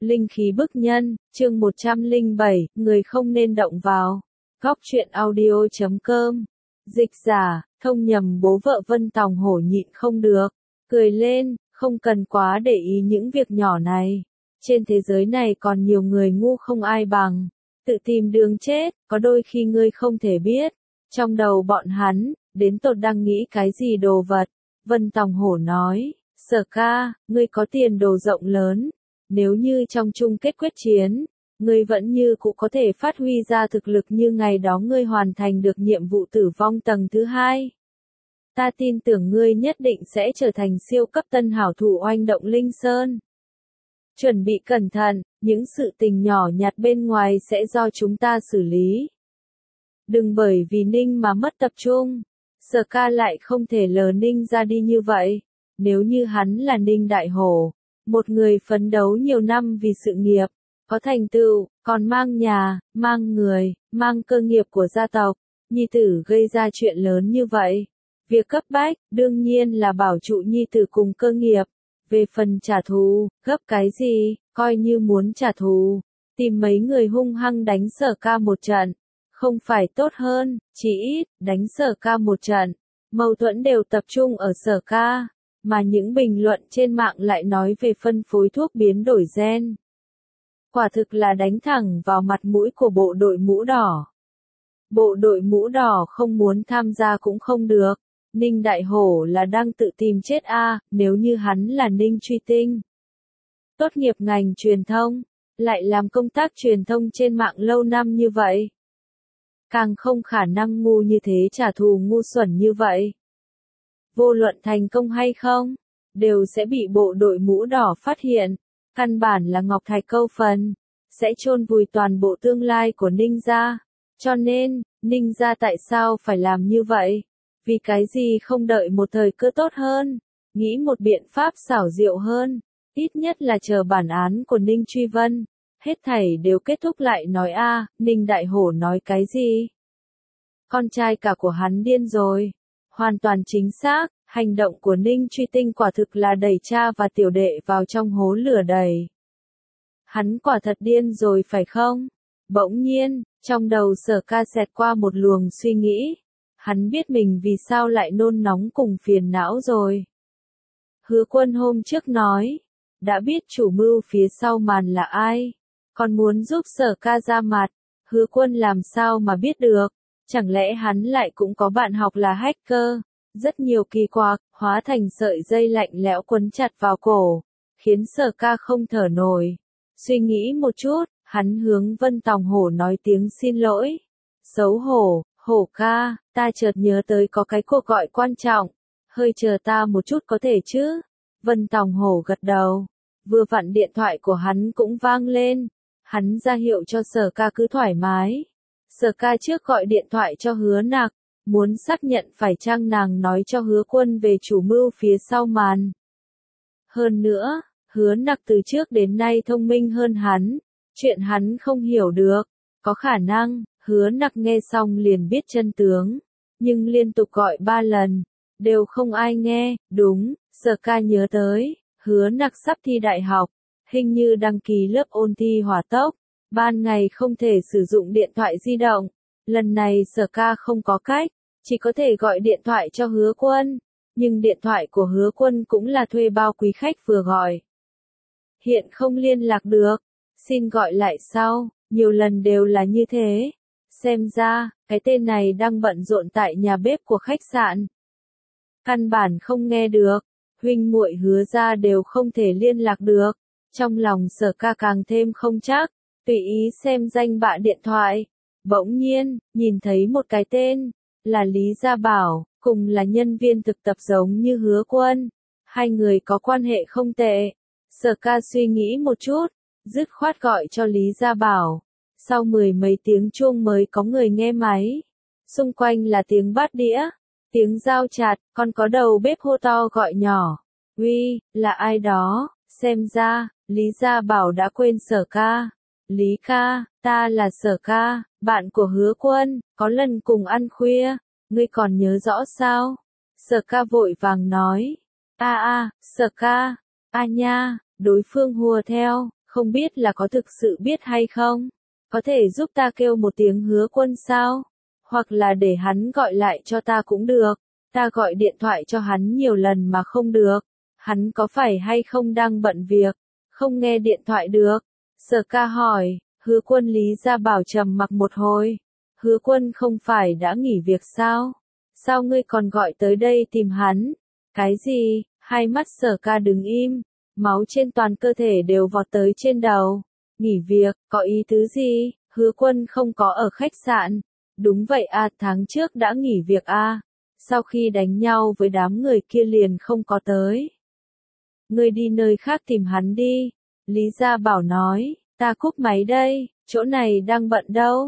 Linh khí bức nhân, chương 107, người không nên động vào. Góc truyện audio.com. Dịch giả, thông nhầm bố vợ Vân Tòng Hổ nhịn không được, cười lên, không cần quá để ý những việc nhỏ này. Trên thế giới này còn nhiều người ngu không ai bằng, tự tìm đường chết, có đôi khi ngươi không thể biết. Trong đầu bọn hắn, đến tột đang nghĩ cái gì đồ vật. Vân Tòng Hổ nói, Sở ca, ngươi có tiền đồ rộng lớn. Nếu như trong chung kết quyết chiến, ngươi vẫn như cũ có thể phát huy ra thực lực như ngày đó ngươi hoàn thành được nhiệm vụ tử vong tầng thứ 2. Ta tin tưởng ngươi nhất định sẽ trở thành siêu cấp tân hảo thủ oanh động Linh Sơn. Chuẩn bị cẩn thận, những sự tình nhỏ nhặt bên ngoài sẽ do chúng ta xử lý. Đừng bởi vì Ninh mà mất tập trung. Sở ca lại không thể lờ Ninh ra đi như vậy. Nếu như hắn là Ninh Đại Hổ, một người phấn đấu nhiều năm vì sự nghiệp, có thành tựu, còn mang nhà, mang người, mang cơ nghiệp của gia tộc, nhi tử gây ra chuyện lớn như vậy. Việc cấp bách, đương nhiên là bảo trụ nhi tử cùng cơ nghiệp. Về phần trả thù, gấp cái gì, coi như muốn trả thù, tìm mấy người hung hăng đánh Sở ca một trận, không phải tốt hơn, chỉ ít, đánh Sở ca một trận. Mâu thuẫn đều tập trung ở Sở ca, mà những bình luận trên mạng lại nói về phân phối thuốc biến đổi gen. Quả thực là đánh thẳng vào mặt mũi của bộ đội mũ đỏ. Bộ đội mũ đỏ không muốn tham gia cũng không được. Ninh Đại Hổ là đang tự tìm chết nếu như hắn là Ninh Truy Tinh. Tốt nghiệp ngành truyền thông, lại làm công tác truyền thông trên mạng lâu năm như vậy. Càng không khả năng ngu như thế trả thù ngu xuẩn như vậy. Vô luận thành công hay không, đều sẽ bị bộ đội mũ đỏ phát hiện. Căn bản là Ngọc Thạch câu phần, sẽ chôn vùi toàn bộ tương lai của Ninh gia. Cho nên, Ninh gia tại sao phải làm như vậy? Vì cái gì không đợi một thời cơ tốt hơn, nghĩ một biện pháp xảo diệu hơn, ít nhất là chờ bản án của Ninh Truy Vân. Hết thảy đều kết thúc lại nói Ninh Đại Hổ nói cái gì? Con trai cả của hắn điên rồi. Hoàn toàn chính xác, hành động của Ninh Truy Tinh quả thực là đẩy cha và tiểu đệ vào trong hố lửa đầy. Hắn quả thật điên rồi phải không? Bỗng nhiên, trong đầu Sở ca xẹt qua một luồng suy nghĩ. Hắn biết mình vì sao lại nôn nóng cùng phiền não rồi. Hứa Quân hôm trước nói, đã biết chủ mưu phía sau màn là ai, còn muốn giúp Sở ca ra mặt. Hứa Quân làm sao mà biết được? Chẳng lẽ hắn lại cũng có bạn học là hacker? Rất nhiều kỳ quặc, hóa thành sợi dây lạnh lẽo quấn chặt vào cổ, khiến Sở ca không thở nổi. Suy nghĩ một chút, hắn hướng Vân Tòng Hổ nói tiếng xin lỗi. Xấu hổ, Hổ ca, ta chợt nhớ tới có cái cuộc gọi quan trọng, hơi chờ ta một chút có thể chứ? Vân Tòng Hổ gật đầu. Vừa vặn điện thoại của hắn cũng vang lên. Hắn ra hiệu cho Sở ca cứ thoải mái. Sở ca trước gọi điện thoại cho Hứa Nặc, muốn xác nhận phải chăng nàng nói cho Hứa Quân về chủ mưu phía sau màn. Hơn nữa, Hứa Nặc từ trước đến nay thông minh hơn hắn, chuyện hắn không hiểu được, có khả năng, Hứa Nặc nghe xong liền biết chân tướng, nhưng liên tục gọi 3 lần, đều không ai nghe. Đúng, Sở ca nhớ tới, Hứa Nặc sắp thi đại học, hình như đăng ký lớp ôn thi hỏa tốc, ban ngày không thể sử dụng điện thoại di động. Lần này Sở ca không có cách, chỉ có thể gọi điện thoại cho Hứa Quân, nhưng điện thoại của Hứa Quân cũng là thuê bao quý khách vừa gọi. Hiện không liên lạc được, xin gọi lại sau, nhiều lần đều là như thế. Xem ra, cái tên này đang bận rộn tại nhà bếp của khách sạn. Căn bản không nghe được, huynh muội Hứa gia đều không thể liên lạc được. Trong lòng Sở ca càng thêm không chắc, tùy ý xem danh bạ điện thoại. Bỗng nhiên, nhìn thấy một cái tên, là Lý Gia Bảo, cùng là nhân viên thực tập giống như Hứa Quân. Hai người có quan hệ không tệ. Sở ca suy nghĩ một chút, dứt khoát gọi cho Lý Gia Bảo. Sau 10 mấy tiếng chuông mới có người nghe máy. Xung quanh là tiếng bát đĩa, tiếng dao chặt, còn có đầu bếp hô to gọi nhỏ. Uy, là ai đó? Xem ra, Lý Gia Bảo đã quên Sở ca. Lý ca, ta là Sở ca, bạn của Hứa Quân, có lần cùng ăn khuya, ngươi còn nhớ rõ sao? Sở ca vội vàng nói. Sở ca, nha, đối phương hùa theo, Không biết là có thực sự biết hay không? Có thể giúp ta kêu một tiếng Hứa Quân sao? Hoặc là để hắn gọi lại cho ta cũng được. Ta gọi điện thoại cho hắn nhiều lần mà không được. Hắn có phải hay không đang bận việc? Không nghe điện thoại được. Sở Ca hỏi. Hứa Quân Lý Gia Bảo trầm mặc một hồi. Hứa Quân không phải đã nghỉ việc sao? Sao ngươi còn gọi tới đây tìm hắn? Cái gì? Hai mắt Sở Ca đứng im. Máu trên toàn cơ thể đều vọt tới trên đầu. Nghỉ việc, có ý tứ gì? Hứa Quân không có ở khách sạn. Đúng vậy à, tháng trước đã nghỉ việc à. Sau khi đánh nhau với đám người kia liền không có tới. Ngươi đi nơi khác tìm hắn đi. Lý Gia Bảo nói, ta cúp máy đây, chỗ này đang bận đâu.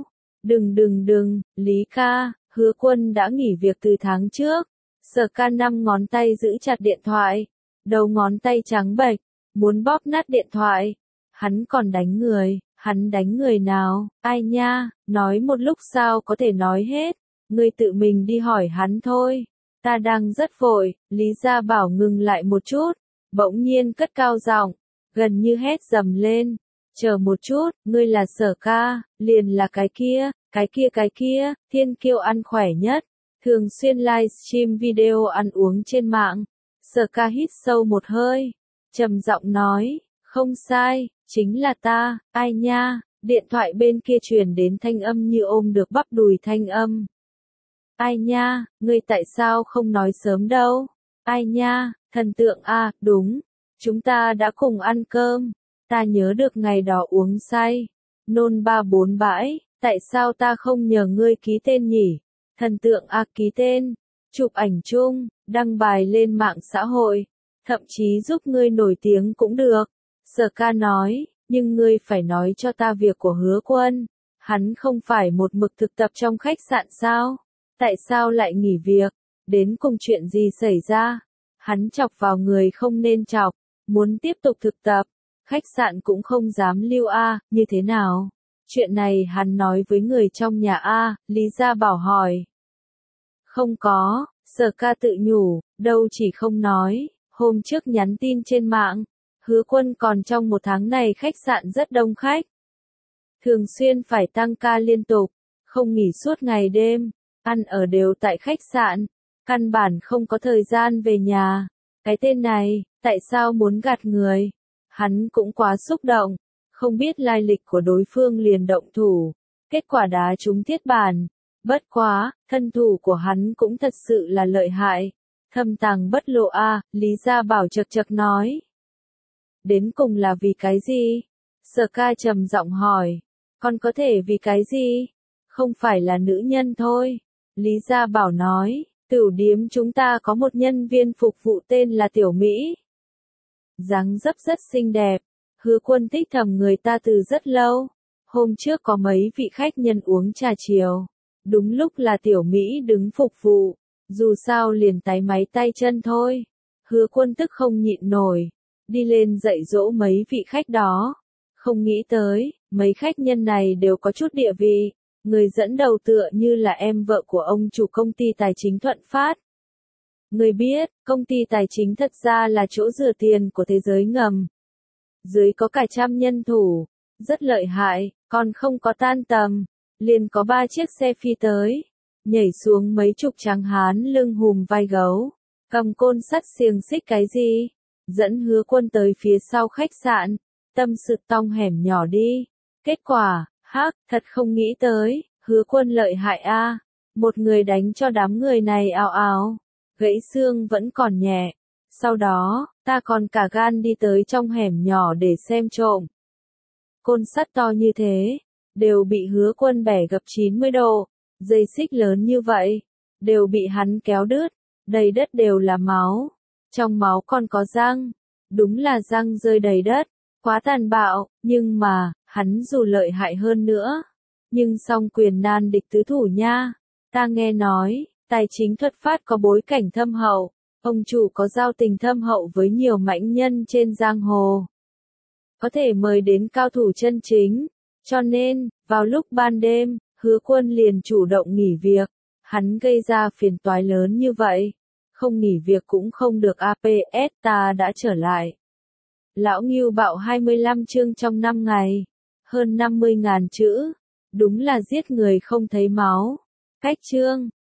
Đừng, Lý ca, Hứa Quân đã nghỉ việc từ tháng trước. Sở Ca năm ngón tay giữ chặt điện thoại. Đầu ngón tay trắng bệch, muốn bóp nát điện thoại. Hắn còn đánh người, hắn đánh người nào, ai nha, nói một lúc sao có thể nói hết. Ngươi tự mình đi hỏi hắn thôi. Ta đang rất vội. Lý Gia Bảo ngừng lại một chút, bỗng nhiên cất cao giọng, gần như hét dầm lên. Chờ một chút, ngươi là Sở Ca, liền là cái kia, thiên kiêu ăn khỏe nhất, thường xuyên livestream video ăn uống trên mạng. Sở Ca hít sâu một hơi, trầm giọng nói, không sai, chính là ta, ai nha. Điện thoại bên kia truyền đến thanh âm như ôm được bắp đùi thanh âm. Ai nha, ngươi tại sao không nói sớm đâu? Ai nha, thần tượng à, đúng, chúng ta đã cùng ăn cơm. Ta nhớ được ngày đó uống say, nôn ba bốn bãi, tại sao ta không nhờ ngươi ký tên nhỉ? Thần tượng à, ký tên, chụp ảnh chung, đăng bài lên mạng xã hội, thậm chí giúp ngươi nổi tiếng cũng được. Sở Ca nói, nhưng ngươi phải nói cho ta việc của Hứa Quân. Hắn không phải một mực thực tập trong khách sạn sao? Tại sao lại nghỉ việc? Đến cùng chuyện gì xảy ra? Hắn chọc vào người không nên chọc, muốn tiếp tục thực tập. Khách sạn cũng không dám lưu a, như thế nào? Chuyện này hắn nói với người trong nhà a, Lý Gia Bảo hỏi. Không có, Sở Ca tự nhủ, đâu chỉ không nói, hôm trước nhắn tin trên mạng. Hứa Quân còn trong một tháng này khách sạn rất đông khách. Thường xuyên phải tăng ca liên tục, không nghỉ suốt ngày đêm, ăn ở đều tại khách sạn, căn bản không có thời gian về nhà. Cái tên này, tại sao muốn gạt người? Hắn cũng quá xúc động, không biết lai lịch của đối phương liền động thủ, kết quả đá trúng thiết bản. Bất quá, thân thủ của hắn cũng thật sự là lợi hại, thâm tàng bất lộ a, Lý Gia Bảo chật chật nói. Đến cùng là vì cái gì? Sở Ca trầm giọng hỏi, còn có thể vì cái gì? Không phải là nữ nhân thôi. Lý Gia Bảo nói, tửu điếm chúng ta có một nhân viên phục vụ tên là Tiểu Mỹ. Dáng dấp rất xinh đẹp, Hứa Quân thích thầm người ta từ rất lâu. Hôm trước có mấy vị khách nhân uống trà chiều, đúng lúc là Tiểu Mỹ đứng phục vụ, dù sao liền táy máy tay chân thôi. Hứa Quân tức không nhịn nổi, đi lên dạy dỗ mấy vị khách đó. Không nghĩ tới, mấy khách nhân này đều có chút địa vị, người dẫn đầu tựa như là em vợ của ông chủ công ty tài chính Thuận Phát. Người biết, công ty tài chính thật ra là chỗ rửa tiền của thế giới ngầm. Dưới có cả trăm nhân thủ, rất lợi hại, còn không có tan tầm, liền có 3 chiếc xe phi tới, nhảy xuống mấy chục tráng hán lưng hùm vai gấu, cầm côn sắt xiềng xích cái gì, dẫn Hứa Quân tới phía sau khách sạn, tâm sự tong hẻm nhỏ đi. Kết quả, thật không nghĩ tới, Hứa Quân lợi hại a, một người đánh cho đám người này ào ào, gãy xương vẫn còn nhẹ. Sau đó, ta còn cả gan đi tới trong hẻm nhỏ để xem trộm. Côn sắt to như thế, đều bị Hứa Quân bẻ gập 90 độ, dây xích lớn như vậy, đều bị hắn kéo đứt, đầy đất đều là máu, trong máu còn có răng, đúng là răng rơi đầy đất, quá tàn bạo, nhưng mà, hắn dù lợi hại hơn nữa, nhưng song quyền nan địch tứ thủ nha. Ta nghe nói, tài chính Thuận Phát có bối cảnh thâm hậu, ông chủ có giao tình thâm hậu với nhiều mãnh nhân trên giang hồ. Có thể mời đến cao thủ chân chính, cho nên, vào lúc ban đêm, Hứa Quân liền chủ động nghỉ việc, hắn gây ra phiền toái lớn như vậy. Không nghỉ việc cũng không được APS, ta đã trở lại. Lão Ngưu bạo 25 chương trong 5 ngày. Hơn 50.000 chữ. Đúng là giết người không thấy máu. Cách chương.